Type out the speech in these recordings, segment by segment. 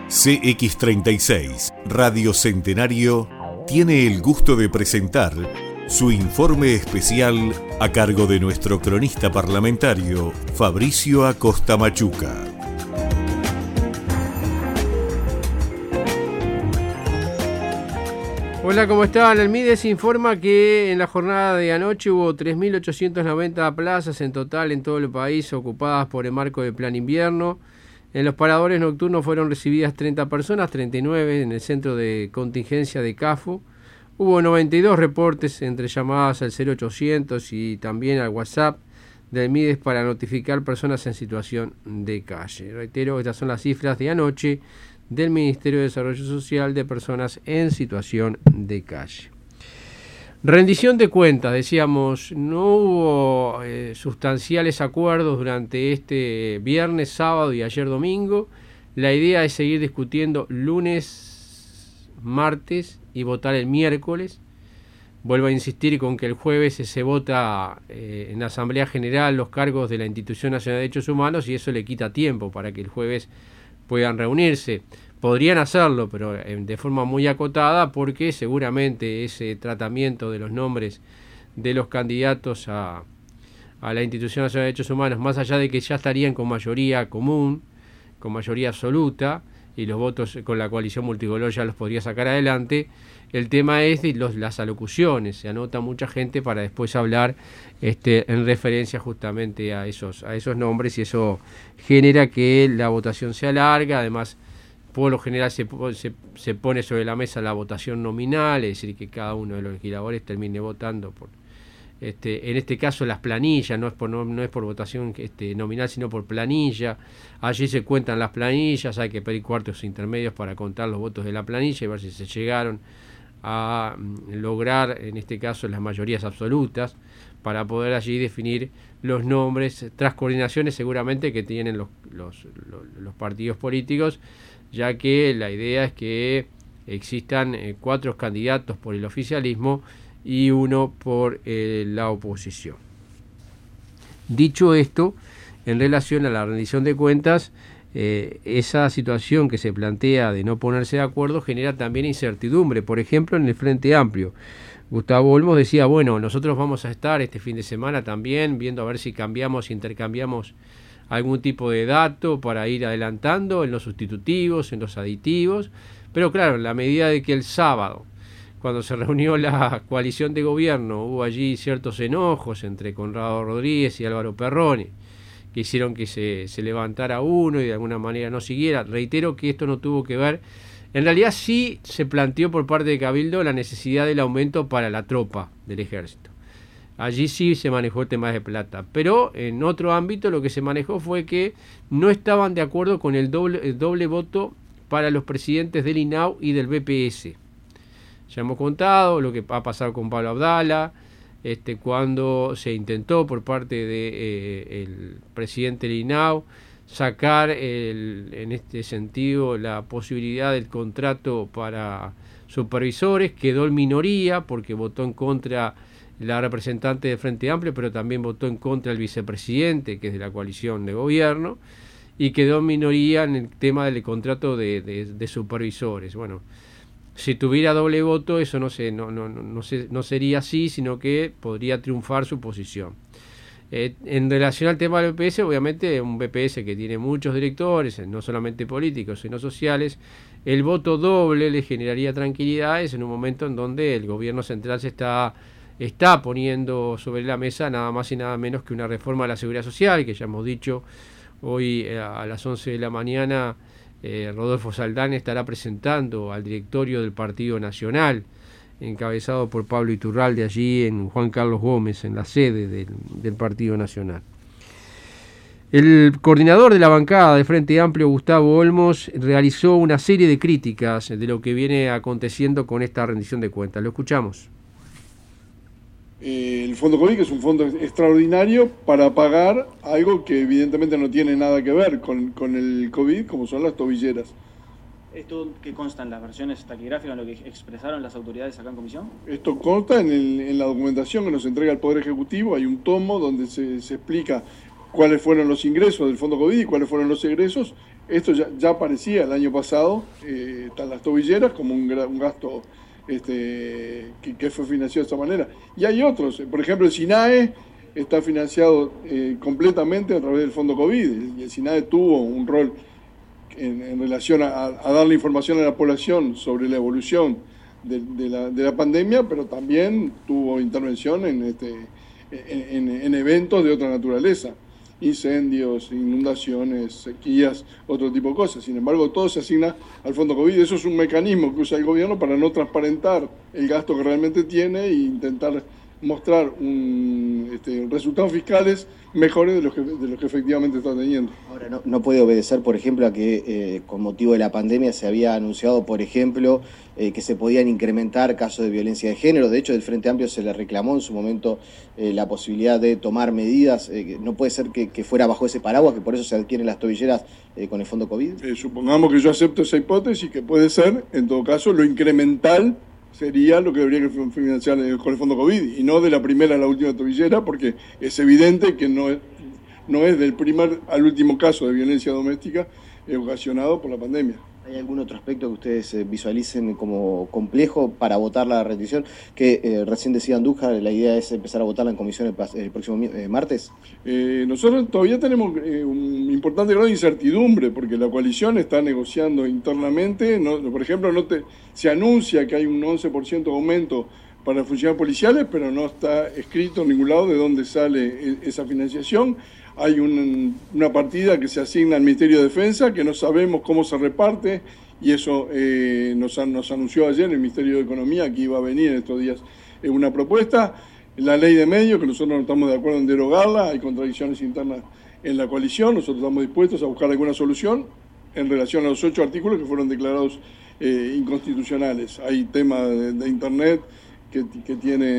CX36 Radio Centenario tiene el gusto de presentar su informe especial a cargo de nuestro cronista parlamentario Fabricio Acosta Machuca. Hola, ¿cómo están? El MIDES informa que en la jornada de anoche hubo 3.890 plazas en total en todo el país ocupadas por el marco del Plan Invierno. En los paradores nocturnos fueron recibidas 30 personas, 39 en el centro de contingencia de CAFO. Hubo 92 reportes entre llamadas al 0800 y también al WhatsApp del MIDES para notificar personas en situación de calle. Reitero, estas son las cifras de anoche del Ministerio de Desarrollo Social de personas en situación de calle. Rendición de cuentas, decíamos, no hubo sustanciales acuerdos durante este viernes, sábado y ayer domingo. La idea es seguir discutiendo lunes, martes y votar el miércoles. Vuelvo a insistir con que el jueves se vota en la Asamblea General los cargos de la Institución Nacional de Derechos Humanos y eso le quita tiempo para que el jueves puedan reunirse. Podrían hacerlo, pero de forma muy acotada, porque seguramente ese tratamiento de los nombres de los candidatos a la Institución Nacional de Derechos Humanos, más allá de que ya estarían con mayoría común, con mayoría absoluta, y los votos con la coalición multicolor ya los podría sacar adelante, el tema es de las alocuciones. Se anota mucha gente para después hablar en referencia justamente a esos nombres, y eso genera que la votación sea larga. Además, por lo general se pone sobre la mesa la votación nominal, es decir, que cada uno de los legisladores termine votando por en este caso las planillas, no es por votación nominal, sino por planilla. Allí se cuentan las planillas, hay que pedir cuartos intermedios para contar los votos de la planilla y ver si se llegaron a lograr, en este caso, las mayorías absolutas, para poder allí definir los nombres, tras coordinaciones seguramente que tienen los partidos políticos, ya que la idea es que existan 4 candidatos por el oficialismo y 1 por la oposición. Dicho esto, en relación a la rendición de cuentas, esa situación que se plantea de no ponerse de acuerdo genera también incertidumbre. Por ejemplo, en el Frente Amplio, Gustavo Olmos decía, bueno, nosotros vamos a estar este fin de semana también viendo a ver si intercambiamos algún tipo de dato para ir adelantando en los sustitutivos, en los aditivos, pero claro, en la medida de que el sábado, cuando se reunió la coalición de gobierno, hubo allí ciertos enojos entre Conrado Rodríguez y Álvaro Perrone, que hicieron que se levantara uno y de alguna manera no siguiera. Reitero que esto no tuvo que ver. En realidad sí se planteó por parte de Cabildo la necesidad del aumento para la tropa del ejército. Allí sí se manejó el tema de plata, pero en otro ámbito lo que se manejó fue que no estaban de acuerdo con el doble voto para los presidentes del INAU y del BPS. Ya hemos contado lo que ha pasado con Pablo Abdala, cuando se intentó por parte del presidente del INAU sacar en este sentido la posibilidad del contrato para supervisores, quedó en minoría porque votó en contra la representante del Frente Amplio, pero también votó en contra el vicepresidente, que es de la coalición de gobierno, y quedó en minoría en el tema del contrato de supervisores. Bueno, si tuviera doble voto, eso no sería así, sino que podría triunfar su posición. En relación al tema del BPS, obviamente un BPS que tiene muchos directores, no solamente políticos, sino sociales, el voto doble le generaría tranquilidades en un momento en donde el gobierno central se está poniendo sobre la mesa nada más y nada menos que una reforma de la seguridad social, que ya hemos dicho hoy a las 11 de la mañana. Rodolfo Saldán estará presentando al directorio del Partido Nacional, encabezado por Pablo Iturralde, allí en Juan Carlos Gómez, en la sede del Partido Nacional. El coordinador de la bancada de Frente Amplio, Gustavo Olmos, realizó una serie de críticas de lo que viene aconteciendo con esta rendición de cuentas. Lo escuchamos. El Fondo COVID, que es un fondo extraordinario para pagar algo que evidentemente no tiene nada que ver con el COVID, como son las tobilleras. ¿Esto qué consta en las versiones taquigráficas, en lo que expresaron las autoridades acá en comisión? Esto consta en la documentación que nos entrega el Poder Ejecutivo. Hay un tomo donde se explica cuáles fueron los ingresos del Fondo COVID y cuáles fueron los egresos. Esto ya aparecía el año pasado, están las tobilleras como un gasto que fue financiado de esta manera. Y hay otros, por ejemplo el SINAE está financiado completamente a través del Fondo COVID, y el SINAE tuvo un rol en relación a darle información a la población sobre la evolución de la pandemia, pero también tuvo intervención en eventos de otra naturaleza, incendios, inundaciones, sequías, otro tipo de cosas. Sin embargo, todo se asigna al Fondo COVID. Eso es un mecanismo que usa el gobierno para no transparentar el gasto que realmente tiene e intentar mostrar resultados fiscales mejores de los que efectivamente está teniendo. Ahora, no puede obedecer, por ejemplo, a que con motivo de la pandemia se había anunciado, por ejemplo, que se podían incrementar casos de violencia de género. De hecho, del Frente Amplio se le reclamó en su momento la posibilidad de tomar medidas. No puede ser que fuera bajo ese paraguas, que por eso se adquieren las tobilleras con el Fondo COVID. Supongamos que yo acepto esa hipótesis, que puede ser, en todo caso, lo incremental sería lo que debería financiar con el Fondo COVID, y no de la primera a la última tobillera, porque es evidente que no es del primer al último caso de violencia doméstica ocasionado por la pandemia. ¿Hay algún otro aspecto que ustedes visualicen como complejo para votar la rendición? Que recién decía Andújar, la idea es empezar a votarla en comisión el próximo martes. Nosotros todavía tenemos un importante grado de incertidumbre, porque la coalición está negociando internamente. Por ejemplo, se anuncia que hay un 11% de aumento para las funciones policiales, pero no está escrito en ningún lado de dónde sale esa financiación. Hay una partida que se asigna al Ministerio de Defensa, que no sabemos cómo se reparte, y eso nos anunció ayer el Ministerio de Economía que iba a venir en estos días una propuesta. La ley de medios, que nosotros no estamos de acuerdo en derogarla, hay contradicciones internas en la coalición, nosotros estamos dispuestos a buscar alguna solución en relación a los 8 artículos que fueron declarados inconstitucionales. Hay temas de Internet que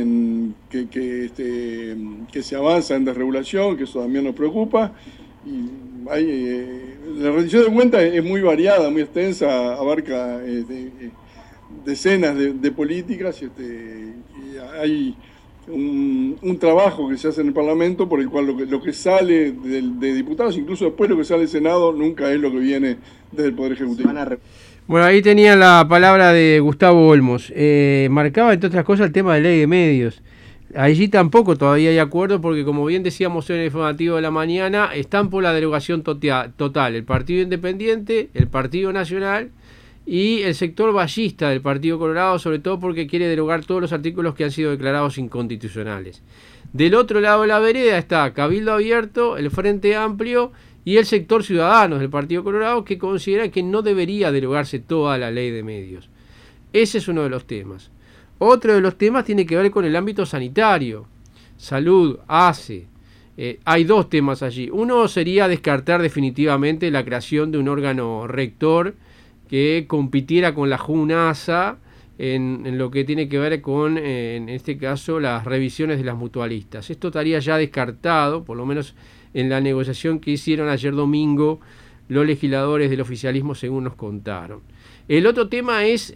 se avanza en desregulación, que eso también nos preocupa. Y la rendición de cuentas es muy variada, muy extensa, abarca decenas de políticas, y hay un trabajo que se hace en el Parlamento por el cual lo que sale de diputados, incluso después lo que sale del Senado, nunca es lo que viene desde el Poder Ejecutivo. Bueno, ahí tenía la palabra de Gustavo Olmos. Marcaba, entre otras cosas, el tema de ley de medios. Allí tampoco todavía hay acuerdo, porque como bien decíamos en el informativo de la mañana, están por la derogación total el Partido Independiente, el Partido Nacional y el sector ballista del Partido Colorado, sobre todo porque quiere derogar todos los artículos que han sido declarados inconstitucionales. Del otro lado de la vereda está Cabildo Abierto, el Frente Amplio y el sector Ciudadanos del Partido Colorado, que considera que no debería derogarse toda la ley de medios. Ese es uno de los temas. Otro de los temas tiene que ver con el ámbito sanitario, salud, ACE. Hay dos temas allí. Uno sería descartar definitivamente la creación de un órgano rector que compitiera con la JUNASA en lo que tiene que ver con, en este caso, las revisiones de las mutualistas. Esto estaría ya descartado, por lo menos en la negociación que hicieron ayer domingo los legisladores del oficialismo, según nos contaron. El otro tema es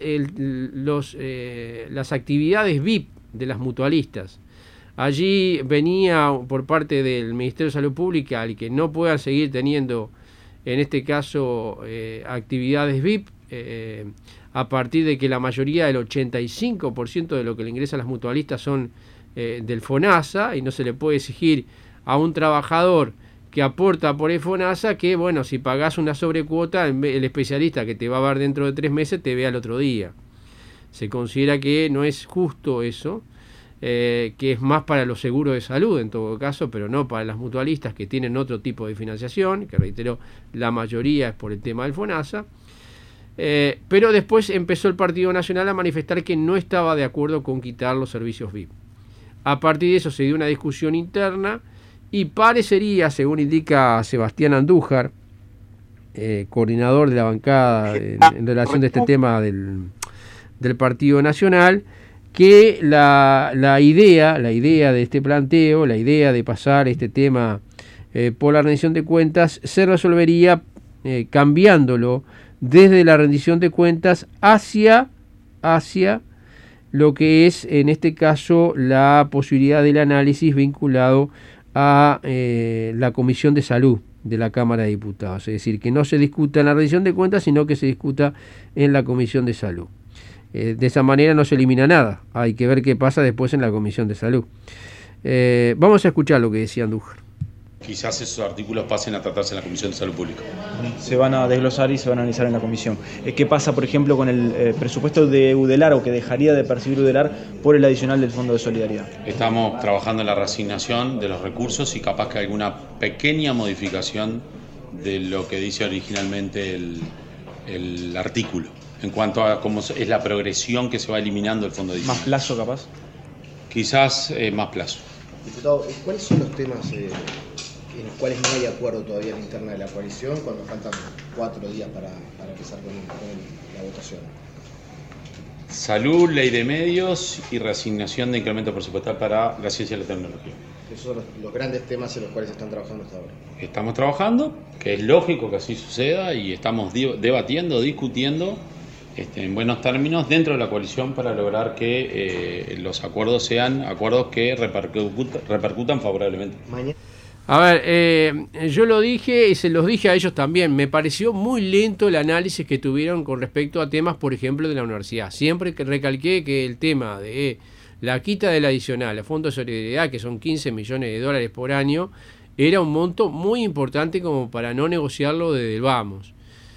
las actividades VIP de las mutualistas. Allí venía por parte del Ministerio de Salud Pública el que no puedan seguir teniendo, en este caso, actividades VIP, a partir de que la mayoría, del 85% de lo que le ingresa a las mutualistas son del FONASA, y no se le puede exigir a un trabajador que aporta por el FONASA que, bueno, si pagás una sobrecuota, el especialista que te va a ver dentro de 3 meses te ve al otro día. Se considera que no es justo eso, que es más para los seguros de salud en todo caso, pero no para las mutualistas, que tienen otro tipo de financiación, que reitero, la mayoría es por el tema del FONASA. Pero después empezó el Partido Nacional a manifestar que no estaba de acuerdo con quitar los servicios VIP. A partir de eso se dio una discusión interna y parecería, según indica Sebastián Andújar, coordinador de la bancada en relación de este tema del Partido Nacional, que la idea de este planteo, la idea de pasar este tema por la rendición de cuentas, se resolvería cambiándolo desde la rendición de cuentas hacia lo que es, en este caso, la posibilidad del análisis vinculado a la Comisión de Salud de la Cámara de Diputados, es decir, que no se discuta en la rendición de cuentas, sino que se discuta en la Comisión de Salud. De esa manera no se elimina nada, hay que ver qué pasa después en la Comisión de Salud. Vamos a escuchar lo que decía Andújar. Quizás esos artículos pasen a tratarse en la Comisión de Salud Pública. Se van a desglosar y se van a analizar en la comisión. ¿Qué pasa, por ejemplo, con el presupuesto de UDELAR, o que dejaría de percibir UDELAR por el adicional del Fondo de Solidaridad? Estamos trabajando en la reasignación de los recursos y capaz que alguna pequeña modificación de lo que dice originalmente el artículo, en cuanto a cómo es la progresión que se va eliminando el fondo adicional. ¿Más plazo, capaz? Quizás más plazo. Diputado, ¿cuáles son los temas en los cuales no hay acuerdo todavía en la interna de la coalición, cuando faltan 4 días para empezar con la votación? Salud, ley de medios y reasignación de incremento presupuestal para la ciencia y la tecnología. Esos son los grandes temas en los cuales están trabajando hasta ahora. Estamos trabajando, que es lógico que así suceda, y estamos debatiendo, discutiendo en buenos términos dentro de la coalición para lograr que los acuerdos sean acuerdos que repercutan favorablemente. A ver, yo lo dije y se los dije a ellos también. Me pareció muy lento el análisis que tuvieron con respecto a temas, por ejemplo, de la universidad. Siempre que recalqué que el tema de la quita del adicional a Fondo de Solidaridad, que son 15 millones de dólares por año, era un monto muy importante como para no negociarlo desde el vamos.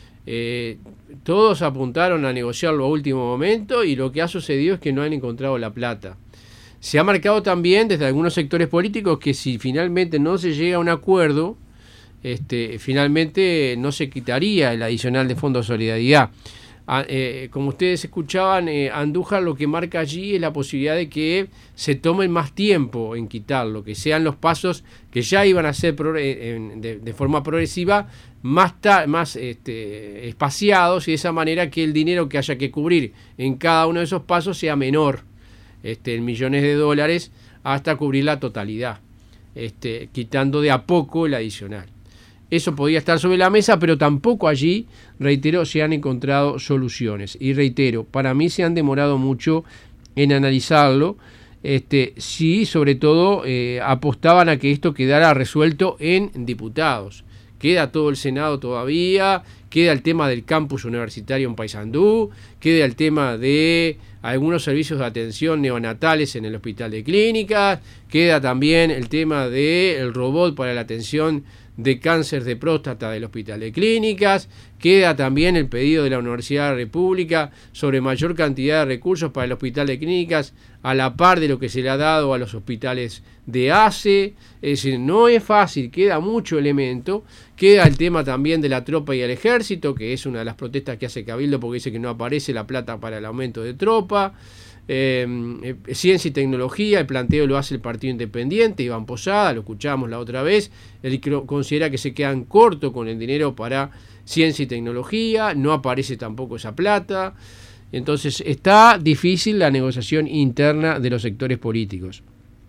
Todos apuntaron a negociarlo a último momento y lo que ha sucedido es que no han encontrado la plata. Se ha marcado también desde algunos sectores políticos que si finalmente no se llega a un acuerdo, finalmente no se quitaría el adicional de Fondo de Solidaridad. Como ustedes escuchaban, Andújar lo que marca allí es la posibilidad de que se tomen más tiempo en quitarlo, que sean los pasos que ya iban a ser de forma progresiva, más espaciados, y de esa manera que el dinero que haya que cubrir en cada uno de esos pasos sea menor, en millones de dólares, hasta cubrir la totalidad, quitando de a poco el adicional. Eso podía estar sobre la mesa, pero tampoco allí, reitero, se han encontrado soluciones. Y reitero, para mí se han demorado mucho en analizarlo. Sí, sobre todo, apostaban a que esto quedara resuelto en diputados. Queda todo el Senado todavía, queda el tema del campus universitario en Paysandú, queda el tema de algunos servicios de atención neonatales en el Hospital de Clínicas, queda también el tema del robot para la atención de cáncer de próstata del Hospital de Clínicas, queda también el pedido de la Universidad de la República sobre mayor cantidad de recursos para el Hospital de Clínicas a la par de lo que se le ha dado a los hospitales de ACE. Es decir, no es fácil, queda mucho elemento, queda el tema también de la tropa y el ejército, que es una de las protestas que hace Cabildo porque dice que no aparece la plata para el aumento de tropa. Ciencia y tecnología, el planteo lo hace el Partido Independiente, Iván Posada, lo escuchábamos la otra vez, él considera que se quedan cortos con el dinero para ciencia y tecnología, no aparece tampoco esa plata, entonces está difícil la negociación interna de los sectores políticos.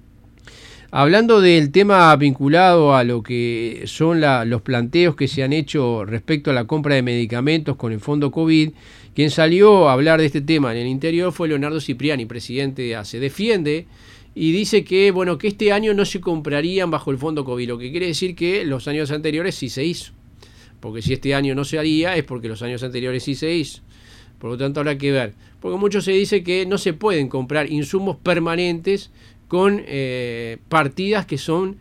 Hablando del tema vinculado a lo que son los planteos que se han hecho respecto a la compra de medicamentos con el fondo COVID, quien salió a hablar de este tema en el interior fue Leonardo Cipriani, presidente de ACE. Defiende y dice que, que este año no se comprarían bajo el fondo COVID, lo que quiere decir que los años anteriores sí se hizo. Porque si este año no se haría es porque los años anteriores sí se hizo. Por lo tanto habrá que ver. Porque mucho se dice que no se pueden comprar insumos permanentes con partidas que son,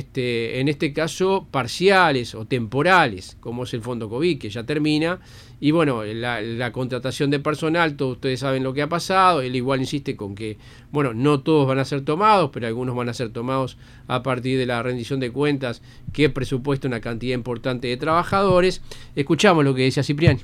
en este caso, parciales o temporales, como es el fondo COVID, que ya termina. Y la contratación de personal, todos ustedes saben lo que ha pasado. Él igual insiste con que, no todos van a ser tomados, pero algunos van a ser tomados a partir de la rendición de cuentas que presupuesta una cantidad importante de trabajadores. Escuchamos lo que decía Cipriani.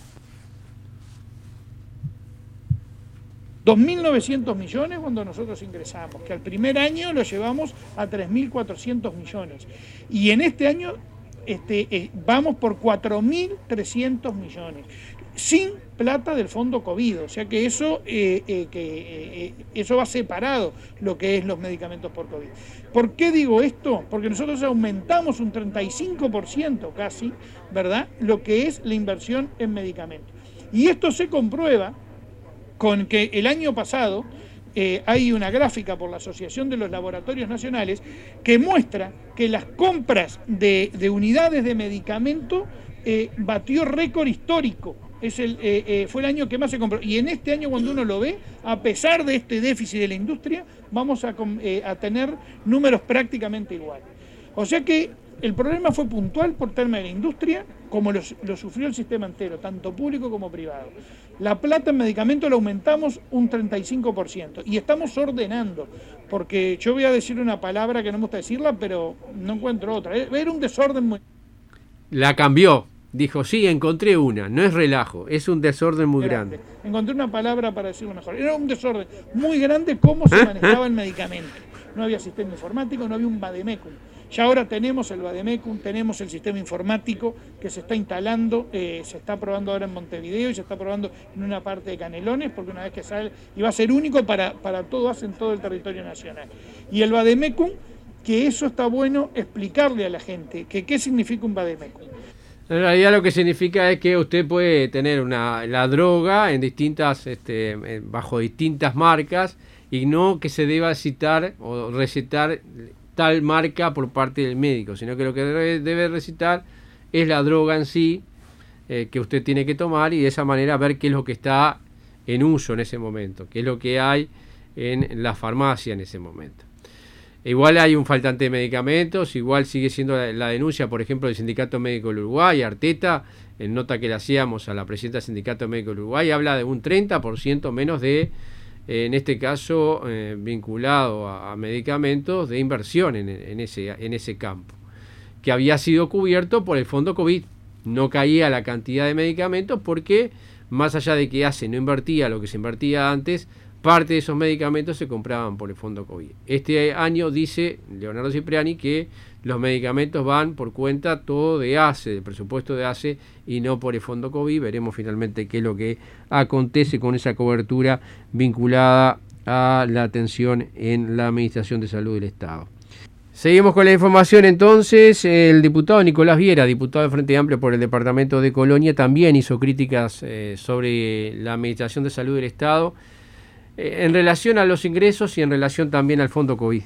2.900 millones cuando nosotros ingresamos, que al primer año lo llevamos a 3.400 millones. Y en este año vamos por 4.300 millones, sin plata del fondo COVID. O sea que eso va separado lo que es los medicamentos por COVID. ¿Por qué digo esto? Porque nosotros aumentamos un 35% casi, ¿verdad?, lo que es la inversión en medicamentos. Y esto se comprueba con que el año pasado hay una gráfica por la Asociación de los Laboratorios Nacionales que muestra que las compras de unidades de medicamento batió récord histórico. Fue el año que más se compró. Y en este año, cuando uno lo ve, a pesar de este déficit de la industria, vamos a tener números prácticamente iguales. O sea que el problema fue puntual por tema de la industria, como lo sufrió el sistema entero, tanto público como privado. La plata en medicamentos la aumentamos un 35% y estamos ordenando, porque yo voy a decir una palabra que no me gusta decirla, pero no encuentro otra. Era un desorden muy... La cambió. Dijo, sí, encontré una, no es relajo, es un desorden muy grande. Encontré una palabra para decirlo mejor. Era un desorden muy grande cómo se manejaba el medicamento. No había sistema informático, no había un vademecum. Ya ahora tenemos el vademecum, tenemos el sistema informático que se está instalando, se está probando ahora en Montevideo y se está probando en una parte de Canelones, porque una vez que sale, y va a ser único para todo, en todo el territorio nacional. Y el vademecum, que eso está bueno explicarle a la gente, que qué significa un vademecum. En realidad lo que significa es que usted puede tener la droga en distintas, bajo distintas marcas y no que se deba citar o recetar tal marca por parte del médico, sino que lo que debe recitar es la droga en sí que usted tiene que tomar y de esa manera ver qué es lo que está en uso en ese momento, qué es lo que hay en la farmacia en ese momento. Igual hay un faltante de medicamentos, igual sigue siendo la denuncia, por ejemplo, del Sindicato Médico del Uruguay, Arteta, en nota que le hacíamos a la presidenta del Sindicato Médico del Uruguay, habla de un 30% menos de, en este caso, vinculado a medicamentos, de inversión en ese campo, que había sido cubierto por el fondo COVID. No caía la cantidad de medicamentos porque, más allá de que ACE no invertía lo que se invertía antes, parte de esos medicamentos se compraban por el fondo COVID. Este año dice Leonardo Cipriani que los medicamentos van por cuenta todo de ACE, del presupuesto de ACE y no por el fondo COVID. Veremos finalmente qué es lo que acontece con esa cobertura vinculada a la atención en la Administración de Salud del Estado. Seguimos con la información entonces. El diputado Nicolás Viera, diputado del Frente Amplio por el departamento de Colonia, también hizo críticas sobre la Administración de Salud del Estado en relación a los ingresos y en relación también al fondo COVID.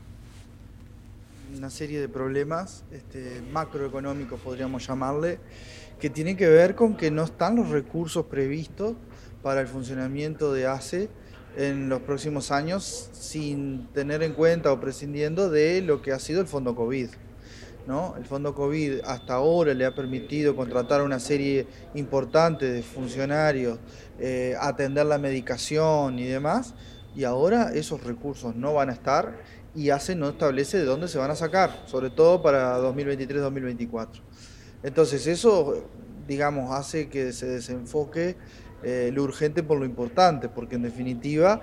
Una serie de problemas macroeconómicos, podríamos llamarle, que tienen que ver con que no están los recursos previstos para el funcionamiento de ACE en los próximos años, sin tener en cuenta o prescindiendo de lo que ha sido el fondo COVID, ¿no? El fondo COVID hasta ahora le ha permitido contratar una serie importante de funcionarios, atender la medicación y demás, y ahora esos recursos no van a estar y ACE no establece de dónde se van a sacar, sobre todo para 2023-2024. Entonces eso, digamos, hace que se desenfoque lo urgente por lo importante, porque en definitiva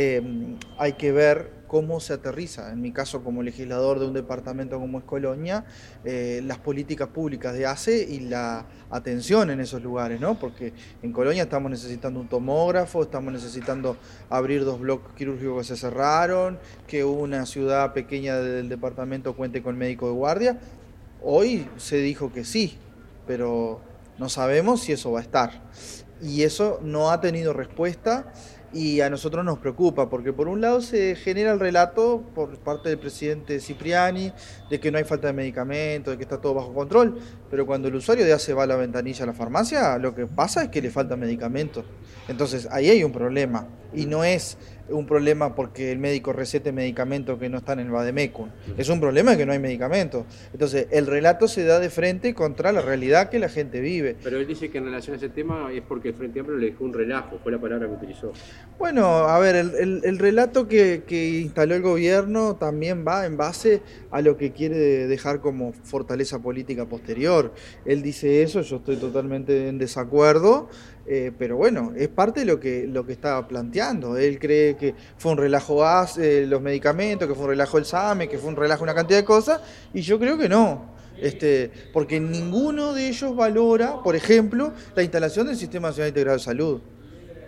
hay que ver cómo se aterriza, en mi caso como legislador de un departamento como es Colonia, las políticas públicas de ACE y la atención en esos lugares, ¿no? Porque en Colonia estamos necesitando un tomógrafo, estamos necesitando abrir 2 bloques quirúrgicos que se cerraron, que una ciudad pequeña del departamento cuente con médico de guardia. Hoy se dijo que sí, pero no sabemos si eso va a estar. Y eso no ha tenido respuesta y a nosotros nos preocupa, porque por un lado se genera el relato por parte del presidente Cipriani de que no hay falta de medicamentos, de que está todo bajo control, pero cuando el usuario de ACE va a la ventanilla a la farmacia, lo que pasa es que le falta medicamentos. Entonces ahí hay un problema, y no es un problema porque el médico recete medicamentos que no están en el vademecum, es un problema de que no hay medicamentos. Entonces el relato se da de frente contra la realidad que la gente vive. Pero él dice que en relación a ese tema es porque el Frente Amplio le dejó un relajo, fue la palabra que utilizó. Bueno, a ver, el relato que instaló el gobierno también va en base a lo que quiere dejar como fortaleza política posterior. Él dice eso, yo estoy totalmente en desacuerdo, pero bueno, es parte de lo que estaba planteando. Él cree que fue un relajo los medicamentos, que fue un relajo el SAME, que fue un relajo una cantidad de cosas, y yo creo que no. Porque ninguno de ellos valora, por ejemplo, la instalación del Sistema Nacional Integrado de Salud.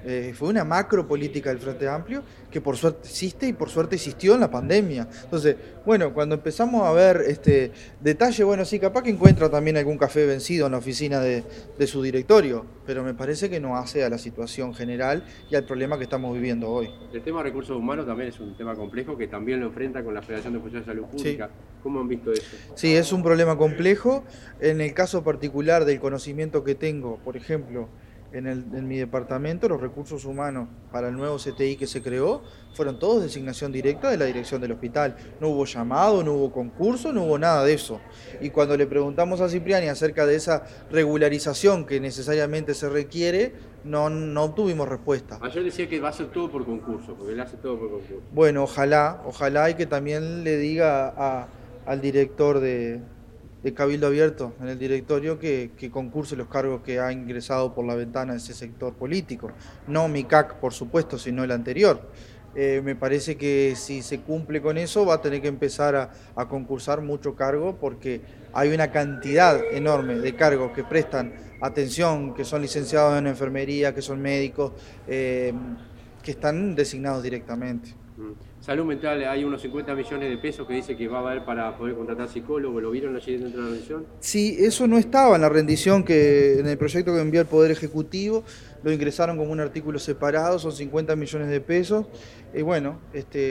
Fue una macro política del Frente Amplio que por suerte existe y por suerte existió en la pandemia. Entonces, bueno, cuando empezamos a ver detalle, bueno, sí, capaz que encuentra también algún café vencido en la oficina de su directorio, pero me parece que no hace a la situación general y al problema que estamos viviendo hoy. El tema de recursos humanos también es un tema complejo que también lo enfrenta con la Federación de Funcionarios de Salud Pública. Sí. ¿Cómo han visto eso? Sí, es un problema complejo. En el caso particular del conocimiento que tengo, por ejemplo, en mi departamento, los recursos humanos para el nuevo CTI que se creó fueron todos designación directa de la dirección del hospital. No hubo llamado, no hubo concurso, no hubo nada de eso. Y cuando le preguntamos a Cipriani acerca de esa regularización que necesariamente se requiere, no obtuvimos respuesta. Ayer decía que va a ser todo por concurso, porque él hace todo por concurso. Bueno, ojalá y que también le diga al director de Cabildo Abierto en el directorio que concurse los cargos que ha ingresado por la ventana de ese sector político. No mi CAC, por supuesto, sino el anterior. Me parece que si se cumple con eso va a tener que empezar a concursar mucho cargo porque hay una cantidad enorme de cargos que prestan atención, que son licenciados en enfermería, que son médicos, que están designados directamente. Salud mental, hay unos 50 millones de pesos que dice que va a haber para poder contratar psicólogos. ¿Lo vieron allí dentro de la rendición? Sí, eso no estaba en la rendición en el proyecto que envió el Poder Ejecutivo. Lo ingresaron como un artículo separado, son 50 millones de pesos. Y bueno,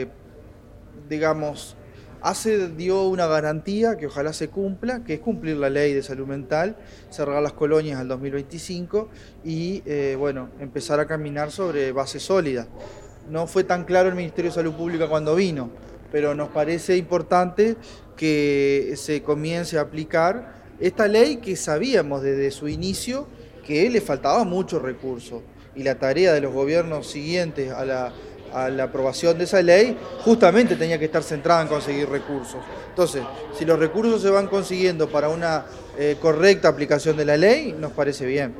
digamos, dio una garantía que ojalá se cumpla, que es cumplir la ley de salud mental, cerrar las colonias al 2025 y bueno, empezar a caminar sobre base sólida. No fue tan claro el Ministerio de Salud Pública cuando vino, pero nos parece importante que se comience a aplicar esta ley que sabíamos desde su inicio que le faltaba mucho recurso y la tarea de los gobiernos siguientes a la aprobación de esa ley justamente tenía que estar centrada en conseguir recursos. Entonces, si los recursos se van consiguiendo para una correcta aplicación de la ley, nos parece bien.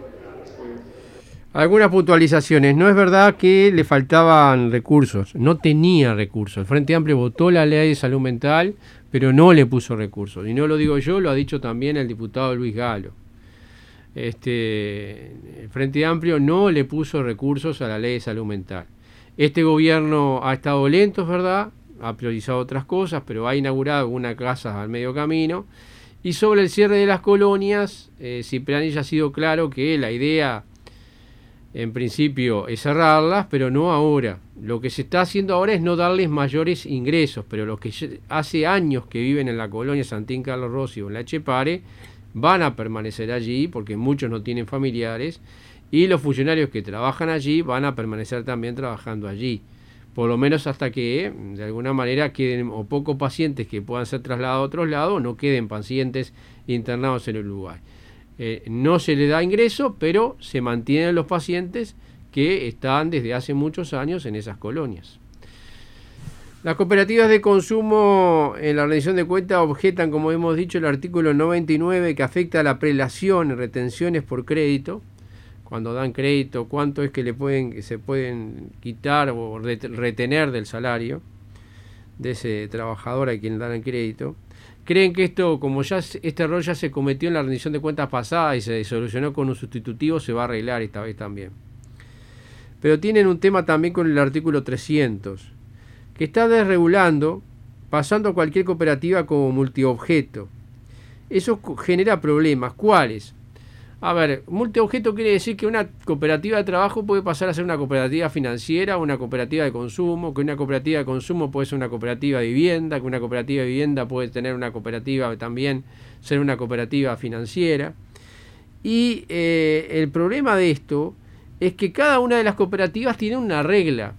Algunas puntualizaciones. No es verdad que le faltaban recursos, no tenía recursos. El Frente Amplio votó la ley de salud mental, pero no le puso recursos. Y no lo digo yo, lo ha dicho también el diputado Luis Galo. El Frente Amplio no le puso recursos a la ley de salud mental. Este gobierno ha estado lento, es verdad, ha priorizado otras cosas, pero ha inaugurado algunas casas al medio camino. Y sobre el cierre de las colonias, Cipriani ya ha sido claro que la idea en principio es cerrarlas, pero no ahora. Lo que se está haciendo ahora es no darles mayores ingresos, pero los que hace años que viven en la colonia Santín Carlos Rossi o en la Etxepare van a permanecer allí porque muchos no tienen familiares y los funcionarios que trabajan allí van a permanecer también trabajando allí, por lo menos hasta que de alguna manera queden o pocos pacientes que puedan ser trasladados a otros lados o no queden pacientes internados en el lugar. No se le da ingreso, pero se mantienen los pacientes que están desde hace muchos años en esas colonias. Las cooperativas de consumo en la rendición de cuentas objetan, como hemos dicho, el artículo 99 que afecta a la prelación y retenciones por crédito. Cuando dan crédito, cuánto es que se pueden quitar o retener del salario de ese trabajador a quien dan el crédito. Creen que esto, como ya este error ya se cometió en la rendición de cuentas pasada y se solucionó con un sustitutivo, se va a arreglar esta vez también. Pero tienen un tema también con el artículo 300, que está desregulando, pasando a cualquier cooperativa como multiobjeto. Eso genera problemas. ¿Cuáles? A ver, multiobjeto quiere decir que una cooperativa de trabajo puede pasar a ser una cooperativa financiera, una cooperativa de consumo, que una cooperativa de consumo puede ser una cooperativa de vivienda, que una cooperativa de vivienda puede tener una cooperativa también, ser una cooperativa financiera. Y el problema de esto es que cada una de las cooperativas tiene una regla.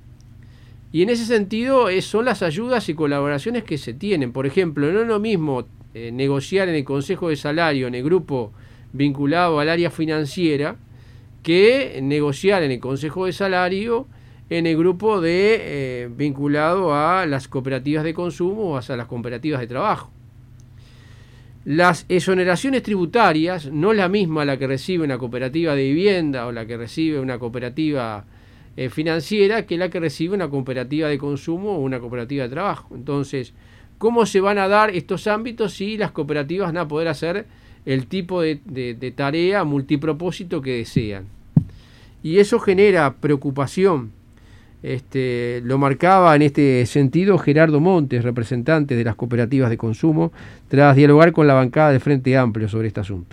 Y en ese sentido son las ayudas y colaboraciones que se tienen. Por ejemplo, no es lo mismo negociar en el Consejo de Salario, en el grupo vinculado al área financiera, que negociar en el Consejo de Salario en el grupo vinculado a las cooperativas de consumo o a las cooperativas de trabajo. Las exoneraciones tributarias no es la misma la que recibe una cooperativa de vivienda o la que recibe una cooperativa financiera que la que recibe una cooperativa de consumo o una cooperativa de trabajo. Entonces, ¿cómo se van a dar estos ámbitos si las cooperativas van a poder hacer el tipo de tarea multipropósito que desean? y eso genera preocupación. Lo marcaba en este sentido Gerardo Montes, representante de las cooperativas de consumo, tras dialogar con la bancada del Frente Amplio sobre este asunto.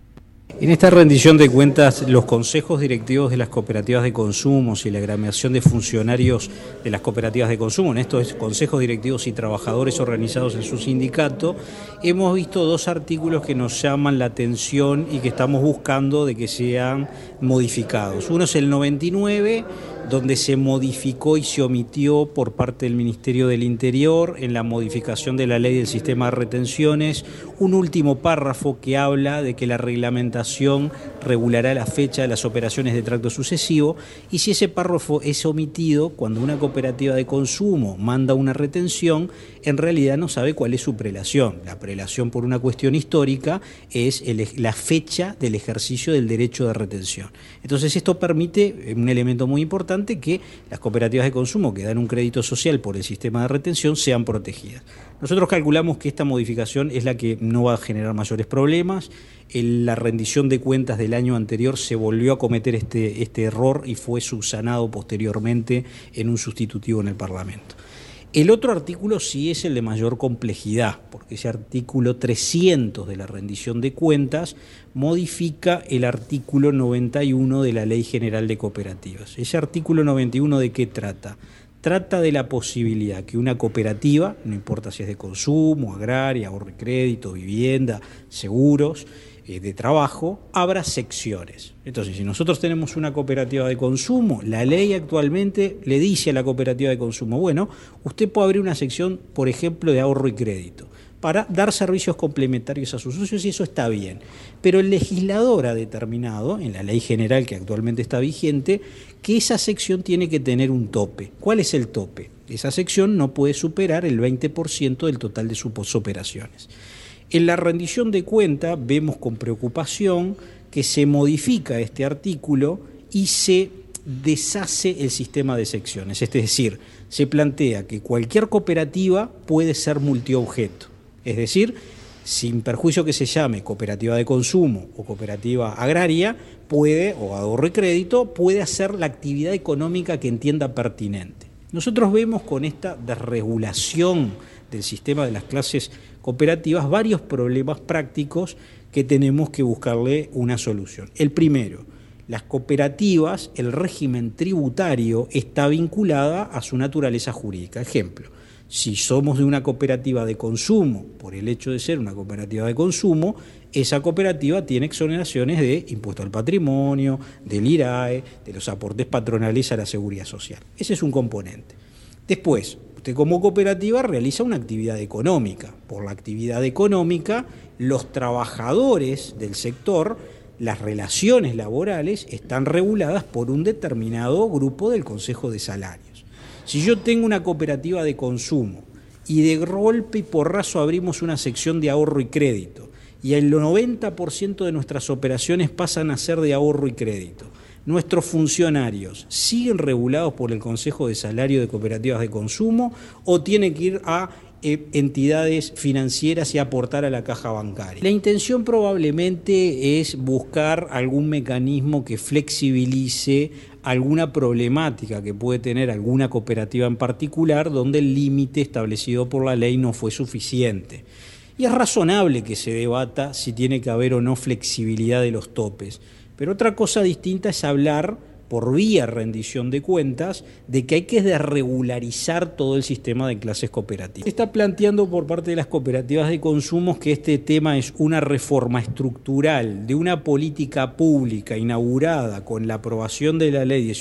En esta rendición de cuentas, los consejos directivos de las cooperativas de consumo y la agremiación de funcionarios de las cooperativas de consumo, en estos consejos directivos y trabajadores organizados en su sindicato, hemos visto dos artículos que nos llaman la atención y que estamos buscando de que sean modificados. Uno es el 99, donde se modificó y se omitió por parte del Ministerio del Interior en la modificación de la ley del sistema de retenciones un último párrafo que habla de que la reglamentación regulará la fecha de las operaciones de tracto sucesivo, y si ese párrafo es omitido, cuando una cooperativa de consumo manda una retención, en realidad no sabe cuál es su prelación. La prelación, por una cuestión histórica, es la fecha del ejercicio del derecho de retención. Entonces esto permite un elemento muy importante, que las cooperativas de consumo que dan un crédito social por el sistema de retención sean protegidas. Nosotros calculamos que esta modificación es la que no va a generar mayores problemas. En la rendición de cuentas del año anterior se volvió a cometer este error y fue subsanado posteriormente en un sustitutivo en el Parlamento. El otro artículo sí es el de mayor complejidad, porque ese artículo 300 de la rendición de cuentas modifica el artículo 91 de la Ley General de Cooperativas. Ese artículo 91, ¿de qué trata? Trata de la posibilidad que una cooperativa, no importa si es de consumo, agraria, ahorro y crédito, vivienda, seguros, de trabajo, abra secciones. Entonces, si nosotros tenemos una cooperativa de consumo, la ley actualmente le dice a la cooperativa de consumo, bueno, usted puede abrir una sección, por ejemplo, de ahorro y crédito, para dar servicios complementarios a sus socios, y eso está bien. Pero el legislador ha determinado, en la ley general que actualmente está vigente, que esa sección tiene que tener un tope. ¿Cuál es el tope? Esa sección no puede superar el 20% del total de sus operaciones. En la rendición de cuenta vemos con preocupación que se modifica este artículo y se deshace el sistema de secciones. Es decir, se plantea que cualquier cooperativa puede ser multiobjeto. Es decir, sin perjuicio que se llame cooperativa de consumo o cooperativa agraria, puede, o ahorro y crédito, puede hacer la actividad económica que entienda pertinente. Nosotros vemos con esta desregulación del sistema de las clases cooperativas varios problemas prácticos que tenemos que buscarle una solución. El primero, las cooperativas, el régimen tributario está vinculada a su naturaleza jurídica. Ejemplo, si somos de una cooperativa de consumo, por el hecho de ser una cooperativa de consumo, esa cooperativa tiene exoneraciones de impuesto al patrimonio, del IRAE, de los aportes patronales a la seguridad social. Ese es un componente. Después, usted como cooperativa realiza una actividad económica. Por la actividad económica, los trabajadores del sector, las relaciones laborales están reguladas por un determinado grupo del Consejo de Salarios. Si yo tengo una cooperativa de consumo y de golpe y porrazo abrimos una sección de ahorro y crédito y el 90% de nuestras operaciones pasan a ser de ahorro y crédito, ¿nuestros funcionarios siguen regulados por el Consejo de Salario de Cooperativas de Consumo o tienen que ir a entidades financieras y aportar a la caja bancaria? La intención probablemente es buscar algún mecanismo que flexibilice alguna problemática que puede tener alguna cooperativa en particular donde el límite establecido por la ley no fue suficiente. Y es razonable que se debata si tiene que haber o no flexibilidad de los topes. Pero otra cosa distinta es hablar, por vía rendición de cuentas, de que hay que desregularizar todo el sistema de clases cooperativas. Se está planteando por parte de las cooperativas de consumo que este tema es una reforma estructural de una política pública inaugurada con la aprobación de la ley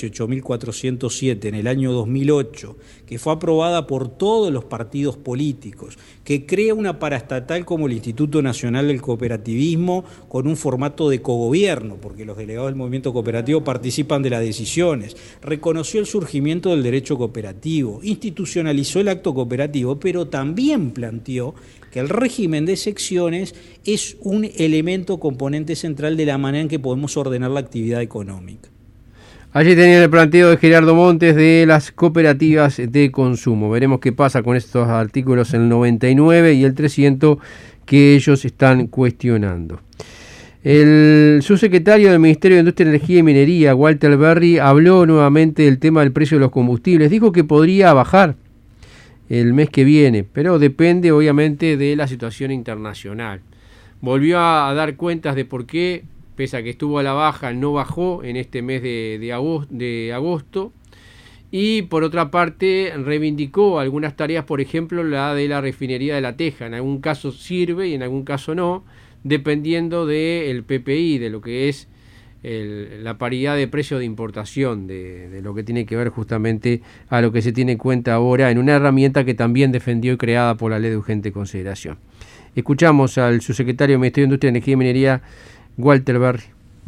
18.407 en el año 2008, que fue aprobada por todos los partidos políticos, que crea una paraestatal como el Instituto Nacional del Cooperativismo con un formato de cogobierno, porque los delegados del movimiento cooperativo participan de las decisiones, reconoció el surgimiento del derecho cooperativo, institucionalizó el acto cooperativo, pero también planteó que el régimen de secciones es un elemento componente central de la manera en que podemos ordenar la actividad económica. Allí tenían el planteo de Gerardo Montes de las cooperativas de consumo. Veremos qué pasa con estos artículos, el 99 y el 300, que ellos están cuestionando. El subsecretario del Ministerio de Industria, Energía y Minería, Walter Berry, habló nuevamente del tema del precio de los combustibles. Dijo que podría bajar el mes que viene, pero depende obviamente de la situación internacional. Volvió a dar cuentas de por qué, pese a que estuvo a la baja, no bajó en este mes de agosto. Y por otra parte reivindicó algunas tareas, por ejemplo la de la refinería de La Teja. En algún caso sirve y en algún caso no, dependiendo del PPI, de lo que es la paridad de precio de importación, de lo que tiene que ver justamente a lo que se tiene en cuenta ahora en una herramienta que también defendió y creada por la Ley de Urgente Consideración. Escuchamos al subsecretario del Ministerio de Industria, Energía y Minería, Walter Berry.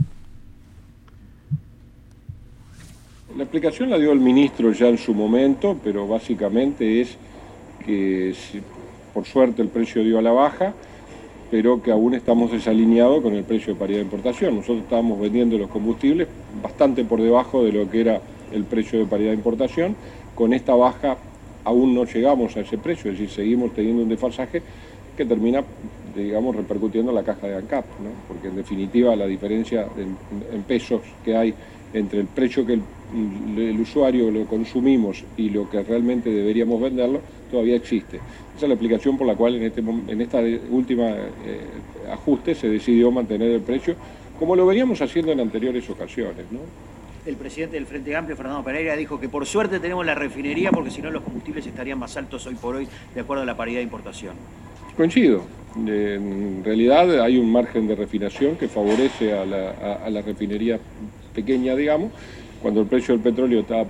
La explicación la dio el ministro ya en su momento, pero básicamente es que por suerte el precio dio a la baja, pero que aún estamos desalineados con el precio de paridad de importación. Nosotros estábamos vendiendo los combustibles bastante por debajo de lo que era el precio de paridad de importación. Con esta baja aún no llegamos a ese precio, es decir, seguimos teniendo un desfasaje que termina, digamos, repercutiendo en la caja de ANCAP, ¿no? Porque en definitiva la diferencia en pesos que hay entre el precio que el usuario lo consumimos y lo que realmente deberíamos venderlo, todavía existe. Esa es la explicación por la cual en esta última ajuste se decidió mantener el precio, como lo veníamos haciendo en anteriores ocasiones, ¿no? El presidente del Frente Amplio, Fernando Pereira, dijo que por suerte tenemos la refinería porque si no los combustibles estarían más altos hoy por hoy de acuerdo a la paridad de importación. Coincido. En realidad hay un margen de refinación que favorece a la refinería pequeña, digamos. Cuando el precio del petróleo está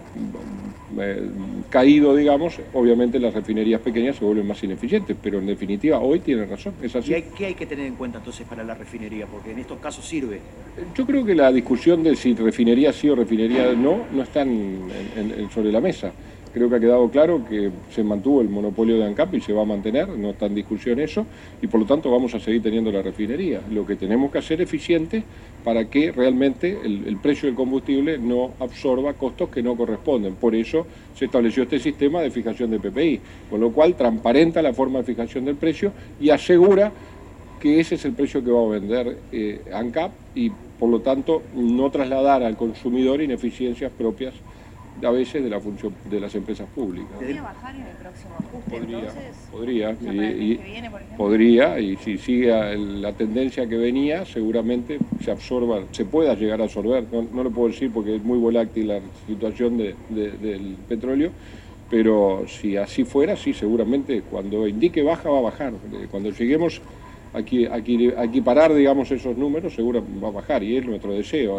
caído, digamos, obviamente las refinerías pequeñas se vuelven más ineficientes, pero en definitiva hoy tiene razón, es así. ¿Qué hay que tener en cuenta entonces para la refinería? Porque en estos casos sirve. Yo creo que la discusión de si refinería sí o refinería no está sobre la mesa. Creo que ha quedado claro que se mantuvo el monopolio de ANCAP y se va a mantener, no está en discusión eso, y por lo tanto vamos a seguir teniendo la refinería. Lo que tenemos que hacer es eficiente para que realmente el precio del combustible no absorba costos que no corresponden. Por eso se estableció este sistema de fijación de PPI, con lo cual transparenta la forma de fijación del precio y asegura que ese es el precio que va a vender ANCAP y por lo tanto no trasladar al consumidor ineficiencias propias a veces de la función de las empresas públicas. ¿Podría bajar en el próximo ajuste entonces? Podría, y si sigue la tendencia que venía, seguramente se pueda llegar a absorber. No lo puedo decir porque es muy volátil la situación del petróleo, pero si así fuera, sí, seguramente cuando indique baja va a bajar. Cuando lleguemos a equiparar, digamos, esos números, seguro va a bajar y es nuestro deseo.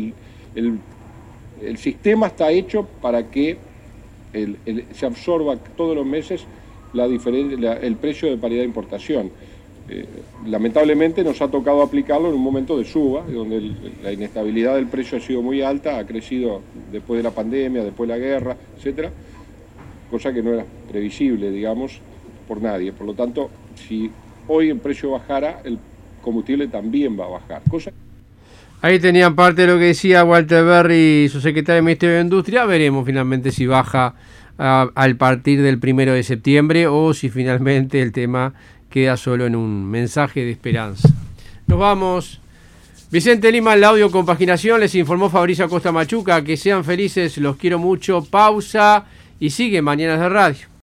El sistema está hecho para que se absorba todos los meses el precio de paridad de importación. Lamentablemente nos ha tocado aplicarlo en un momento de suba, donde la inestabilidad del precio ha sido muy alta, ha crecido después de la pandemia, después de la guerra, etcétera, cosa que no era previsible, digamos, por nadie. Por lo tanto, si hoy el precio bajara, el combustible también va a bajar. Ahí tenían parte de lo que decía Walter Berry, su secretario del Ministerio de Industria. Veremos finalmente si baja al partir del 1 de septiembre o si finalmente el tema queda solo en un mensaje de esperanza. Nos vamos. Vicente Lima en la audio compaginación, les informó Fabricio Acosta Machuca. Que sean felices, los quiero mucho. Pausa y sigue Mañanas de Radio.